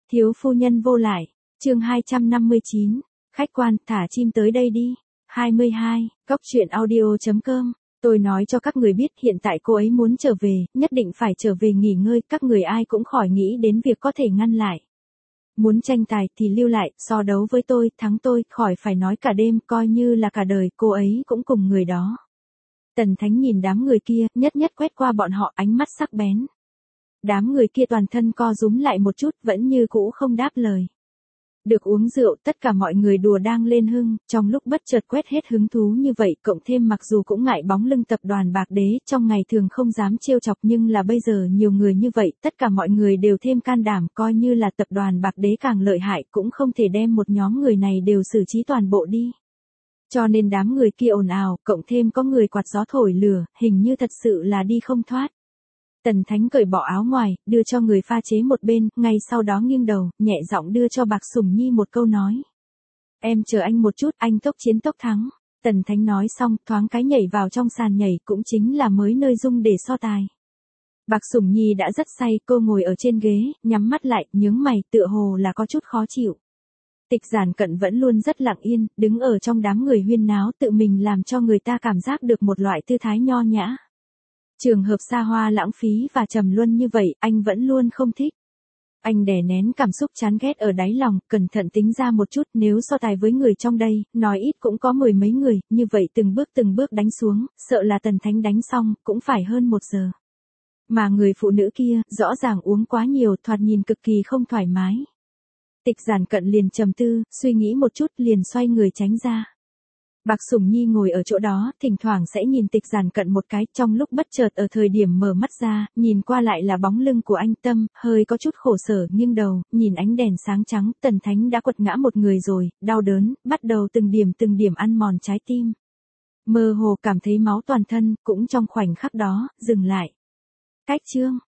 Thiếu phu nhân vô lại, chương 259, khách quan, thả chim tới đây đi. 22, Cóc truyện audio.com. Tôi nói cho các người biết hiện tại cô ấy muốn trở về, nhất định phải trở về nghỉ ngơi, các người ai cũng khỏi nghĩ đến việc có thể ngăn lại. Muốn tranh tài thì lưu lại, so đấu với tôi, thắng tôi, khỏi phải nói cả đêm, coi như là cả đời, cô ấy cũng cùng người đó. Tần Thánh nhìn đám người kia, nhất nhất quét qua bọn họ, ánh mắt sắc bén. Đám người kia toàn thân co rúm lại một chút, vẫn như cũ không đáp lời. Được uống rượu, tất cả mọi người đùa đang lên hưng, trong lúc bất chợt quét hết hứng thú như vậy, cộng thêm mặc dù cũng ngại bóng lưng tập đoàn Bạc Đế, trong ngày thường không dám trêu chọc nhưng là bây giờ nhiều người như vậy, tất cả mọi người đều thêm can đảm, coi như là tập đoàn Bạc Đế càng lợi hại, cũng không thể đem một nhóm người này đều xử trí toàn bộ đi. Cho nên đám người kia ồn ào, cộng thêm có người quạt gió thổi lửa, hình như thật sự là đi không thoát. Tần Thánh cởi bỏ áo ngoài, đưa cho người pha chế một bên, ngay sau đó nghiêng đầu, nhẹ giọng đưa cho Bạc Sủng Nhi một câu nói. Em chờ anh một chút, anh tốc chiến tốc thắng. Tần Thánh nói xong, thoáng cái nhảy vào trong sàn nhảy, cũng chính là mới nơi dung để so tài. Bạc Sủng Nhi đã rất say, cô ngồi ở trên ghế, nhắm mắt lại, nhướng mày, tựa hồ là có chút khó chịu. Tịch Giản Cận vẫn luôn rất lặng yên, đứng ở trong đám người huyên náo, tự mình làm cho người ta cảm giác được một loại tư thái nho nhã. Trường hợp xa hoa lãng phí và trầm luân như vậy, anh vẫn luôn không thích. Anh đè nén cảm xúc chán ghét ở đáy lòng, cẩn thận tính ra một chút, nếu so tài với người trong đây, nói ít cũng có mười mấy người, như vậy từng bước đánh xuống, sợ là Tần Thánh đánh xong, cũng phải hơn 1 giờ. Mà người phụ nữ kia, rõ ràng uống quá nhiều, thoạt nhìn cực kỳ không thoải mái. Tịch Giản Cận liền trầm tư, suy nghĩ một chút, liền xoay người tránh ra. Bạc Sủng Nhi ngồi ở chỗ đó, thỉnh thoảng sẽ nhìn Tịch Giản Cận một cái, trong lúc bất chợt ở thời điểm mở mắt ra, nhìn qua lại là bóng lưng của anh Tâm, hơi có chút khổ sở, nghiêng đầu, nhìn ánh đèn sáng trắng, Tần Thánh đã quật ngã một người rồi, đau đớn, bắt đầu từng điểm ăn mòn trái tim. Mơ hồ cảm thấy máu toàn thân, cũng trong khoảnh khắc đó, dừng lại. Cách chương.